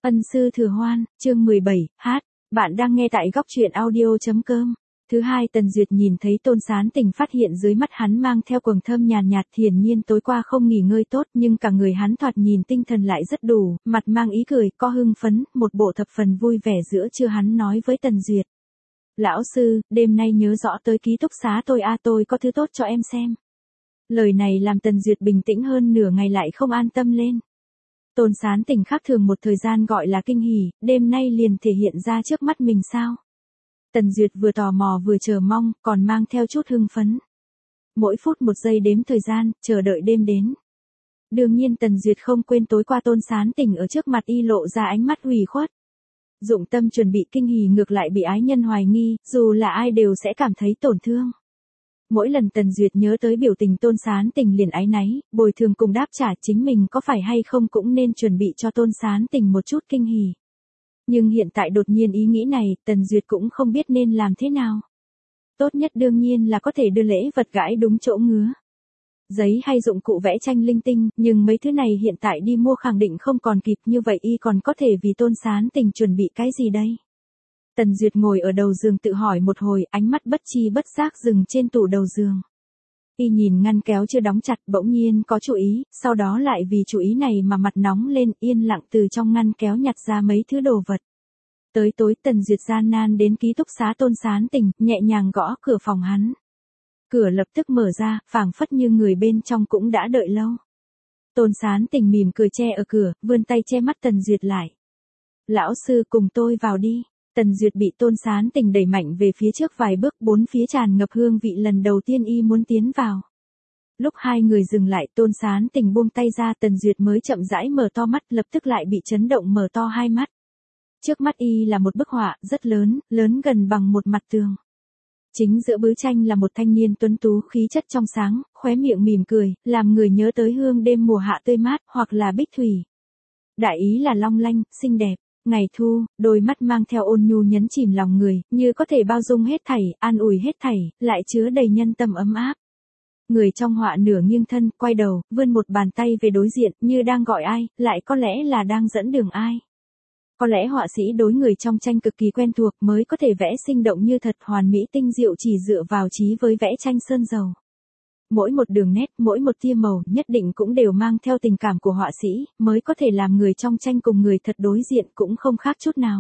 Ân sư thừa hoan, chương 17, hát. Bạn đang nghe tại góc truyện audio.com. Thứ hai, Tần Duyệt nhìn thấy Tôn Sán Tình phát hiện dưới mắt hắn mang theo quầng thâm nhàn nhạt, hiển nhiên tối qua không nghỉ ngơi tốt, nhưng cả người hắn thoạt nhìn tinh thần lại rất đủ, mặt mang ý cười, có hưng phấn, một bộ thập phần vui vẻ giữa trưa. Hắn nói với Tần Duyệt: "Lão sư, đêm nay nhớ rõ tới ký túc xá tôi tôi có thứ tốt cho em xem." Lời này làm Tần Duyệt bình tĩnh hơn nửa ngày lại không an tâm lên. Tôn Sán Tình khác thường một thời gian gọi là kinh hỉ, đêm nay liền thể hiện ra trước mắt mình sao? Tần Duyệt vừa tò mò vừa chờ mong, còn mang theo chút hưng phấn. Mỗi phút một giây đếm thời gian, chờ đợi đêm đến. Đương nhiên Tần Duyệt không quên tối qua Tôn Sán Tình ở trước mặt y lộ ra ánh mắt ủy khuất. Dụng tâm chuẩn bị kinh hỉ ngược lại bị ái nhân hoài nghi, dù là ai đều sẽ cảm thấy tổn thương. Mỗi lần Tần Duyệt nhớ tới biểu tình Tôn Sán Tình liền áy náy, bồi thường cùng đáp trả chính mình có phải hay không cũng nên chuẩn bị cho Tôn Sán Tình một chút kinh hỉ. Nhưng hiện tại đột nhiên ý nghĩ này, Tần Duyệt cũng không biết nên làm thế nào. Tốt nhất đương nhiên là có thể đưa lễ vật gãi đúng chỗ ngứa. Giấy hay dụng cụ vẽ tranh linh tinh, nhưng mấy thứ này hiện tại đi mua khẳng định không còn kịp, như vậy y còn có thể vì Tôn Sán Tình chuẩn bị cái gì đây? Tần Duyệt ngồi ở đầu giường tự hỏi một hồi, ánh mắt bất chi bất giác dừng trên tủ đầu giường. Y nhìn ngăn kéo chưa đóng chặt, bỗng nhiên có chú ý, sau đó lại vì chú ý này mà mặt nóng lên, yên lặng từ trong ngăn kéo nhặt ra mấy thứ đồ vật. Tới tối Tần Duyệt gian nan đến ký túc xá Tôn Sán Tình, nhẹ nhàng gõ cửa phòng hắn. Cửa lập tức mở ra, phảng phất như người bên trong cũng đã đợi lâu. Tôn Sán Tình mỉm cười che ở cửa, vươn tay che mắt Tần Duyệt lại. "Lão sư, cùng tôi vào đi." Tần Duyệt bị Tôn Sán Tình đẩy mạnh về phía trước vài bước, bốn phía tràn ngập hương vị, lần đầu tiên y muốn tiến vào. Lúc hai người dừng lại, Tôn Sán Tình buông tay ra, Tần Duyệt mới chậm rãi mở to mắt, lập tức lại bị chấn động mở to hai mắt. Trước mắt y là một bức họa, rất lớn, lớn gần bằng một mặt tường. Chính giữa bức tranh là một thanh niên tuấn tú, khí chất trong sáng, khóe miệng mỉm cười, làm người nhớ tới hương đêm mùa hạ tươi mát, hoặc là bích thủy. Đại ý là long lanh, xinh đẹp. Ngày thu, đôi mắt mang theo ôn nhu nhấn chìm lòng người, như có thể bao dung hết thảy, an ủi hết thảy, lại chứa đầy nhân tâm ấm áp. Người trong họa nửa nghiêng thân, quay đầu, vươn một bàn tay về đối diện, như đang gọi ai, lại có lẽ là đang dẫn đường ai. Có lẽ họa sĩ đối người trong tranh cực kỳ quen thuộc mới có thể vẽ sinh động như thật, hoàn mỹ tinh diệu chỉ dựa vào trí với vẽ tranh sơn dầu. Mỗi một đường nét, mỗi một tia màu nhất định cũng đều mang theo tình cảm của họa sĩ, mới có thể làm người trong tranh cùng người thật đối diện cũng không khác chút nào.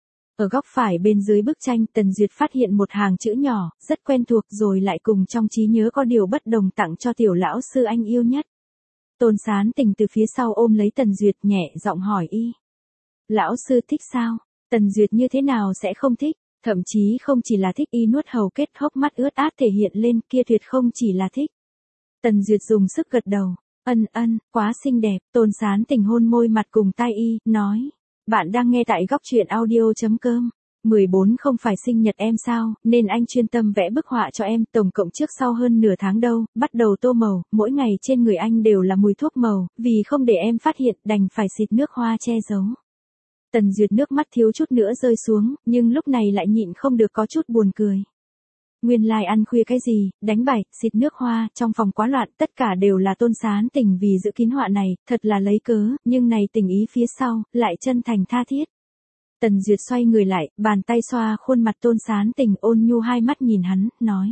Ở góc phải bên dưới bức tranh, Tần Duyệt phát hiện một hàng chữ nhỏ, rất quen thuộc, rồi lại cùng trong trí nhớ có điều bất đồng, tặng cho tiểu lão sư anh yêu nhất. Tôn Sán Tình từ phía sau ôm lấy Tần Duyệt, nhẹ giọng hỏi y: "Lão sư thích sao?" Tần Duyệt như thế nào sẽ không thích, thậm chí không chỉ là thích, y nuốt hầu kết, hốc mắt ướt át thể hiện lên, kia tuyệt không chỉ là thích. Tần Duyệt dùng sức gật đầu, ân, quá xinh đẹp. Tôn Sán Tình hôn môi mặt cùng tai y, nói: "Bạn đang nghe tại góc truyện audio.com. 14 không phải sinh nhật em sao, nên anh chuyên tâm vẽ bức họa cho em, tổng cộng trước sau hơn nửa tháng đâu, bắt đầu tô màu, mỗi ngày trên người anh đều là mùi thuốc màu, vì không để em phát hiện, đành phải xịt nước hoa che giấu." Tần Duyệt nước mắt thiếu chút nữa rơi xuống, nhưng lúc này lại nhịn không được có chút buồn cười. Nguyên lai ăn khuya cái gì, đánh bài, xịt nước hoa, trong phòng quá loạn, tất cả đều là Tôn Sán Tình vì giữ kín họa này, thật là lấy cớ, nhưng này tình ý phía sau, lại chân thành tha thiết. Tần Duyệt xoay người lại, bàn tay xoa khuôn mặt Tôn Sán Tình, ôn nhu hai mắt nhìn hắn, nói: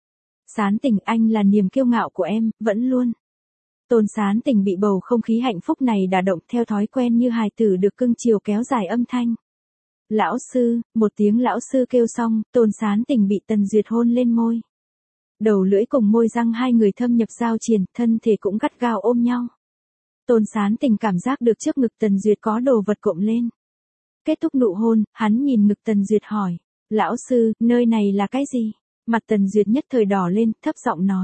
"Sán Tình, anh là niềm kiêu ngạo của em, vẫn luôn." Tôn Sán Tình bị bầu không khí hạnh phúc này đả động, theo thói quen như hài tử được cưng chiều kéo dài âm thanh. "Lão sư." Một tiếng lão sư kêu xong, Tôn Sán Tình bị Tần Duyệt hôn lên môi. Đầu lưỡi cùng môi răng hai người thâm nhập giao triền, thân thể cũng gắt gao ôm nhau. Tôn Sán Tình cảm giác được trước ngực Tần Duyệt có đồ vật cộm lên. Kết thúc nụ hôn, hắn nhìn ngực Tần Duyệt hỏi: "Lão sư, nơi này là cái gì?" Mặt Tần Duyệt nhất thời đỏ lên, thấp giọng nói: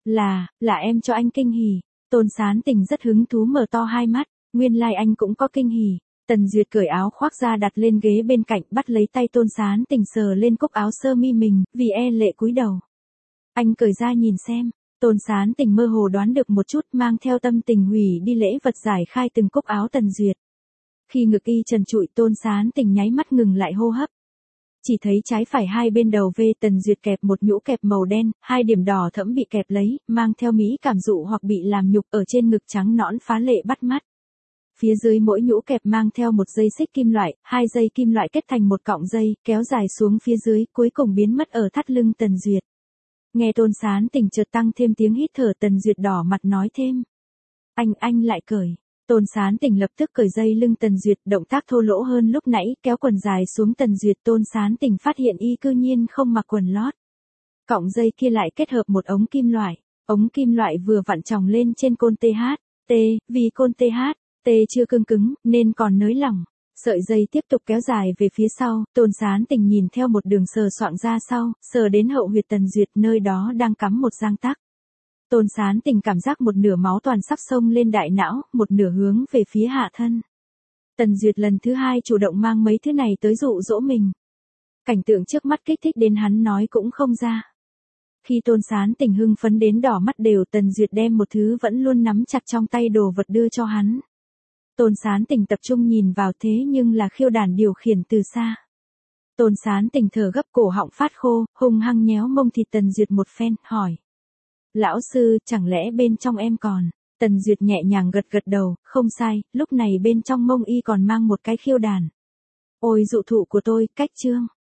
Là em cho anh kinh hỉ." Tôn Sán Tình rất hứng thú mở to hai mắt, nguyên lai anh cũng có kinh hỉ. Tần Duyệt cởi áo khoác ra đặt lên ghế bên cạnh, bắt lấy tay Tôn Sán Tình sờ lên cúc áo sơ mi mình, vì lệ cúi đầu. "Anh cởi ra nhìn xem." Tôn Sán Tình mơ hồ đoán được một chút, mang theo tâm tình hủy đi lễ vật giải khai từng cúc áo Tần Duyệt. Khi ngực y trần trụi, Tôn Sán Tình nháy mắt ngừng lại hô hấp. Chỉ thấy trái phải hai bên đầu V, Tần Duyệt kẹp một nhũ kẹp màu đen, hai điểm đỏ thẫm bị kẹp lấy, mang theo mỹ cảm dụ hoặc bị làm nhục, ở trên ngực trắng nõn phá lệ bắt mắt. Phía dưới mỗi nhũ kẹp mang theo một dây xích kim loại, 2 dây kim loại kết thành một cọng dây, kéo dài xuống phía dưới, cuối cùng biến mất ở thắt lưng Tần Duyệt. Nghe Tôn Sán Tình chợt tăng thêm tiếng hít thở, Tần Duyệt đỏ mặt nói thêm. Anh lại cởi. Tôn Sán Tình lập tức cởi dây lưng Tần Duyệt, động tác thô lỗ hơn lúc nãy, kéo quần dài xuống Tần Duyệt. Tôn Sán Tình phát hiện y cư nhiên không mặc quần lót. Cọng dây kia lại kết hợp một ống kim loại. Ống kim loại vừa vặn tròng lên trên côn THT, vì côn THT chưa cứng nên còn nới lỏng. Sợi dây tiếp tục kéo dài về phía sau, Tôn Sán Tình nhìn theo một đường sờ soạng ra sau, sờ đến hậu huyệt Tần Duyệt, nơi đó đang cắm một giang tắc. Tôn Sán Tình cảm giác một nửa máu toàn sắp xông lên đại não, một nửa hướng về phía hạ thân. Tần Duyệt lần thứ 2 chủ động mang mấy thứ này tới dụ dỗ mình. Cảnh tượng trước mắt kích thích đến hắn nói cũng không ra. Khi Tôn Sán Tình hưng phấn đến đỏ mắt đều, Tần Duyệt đem một thứ vẫn luôn nắm chặt trong tay đồ vật đưa cho hắn. Tôn Sán Tình tập trung nhìn vào, thế nhưng là khiêu đàn điều khiển từ xa. Tôn Sán Tình thở gấp, cổ họng phát khô, hung hăng nhéo mông thịt Tần Duyệt một phen, hỏi. Lão sư, chẳng lẽ bên trong em còn? Tần Duyệt nhẹ nhàng gật gật đầu, không sai, lúc này bên trong mông y còn mang một cái khiêu đàn. Ôi dụ thụ của tôi, cách chương.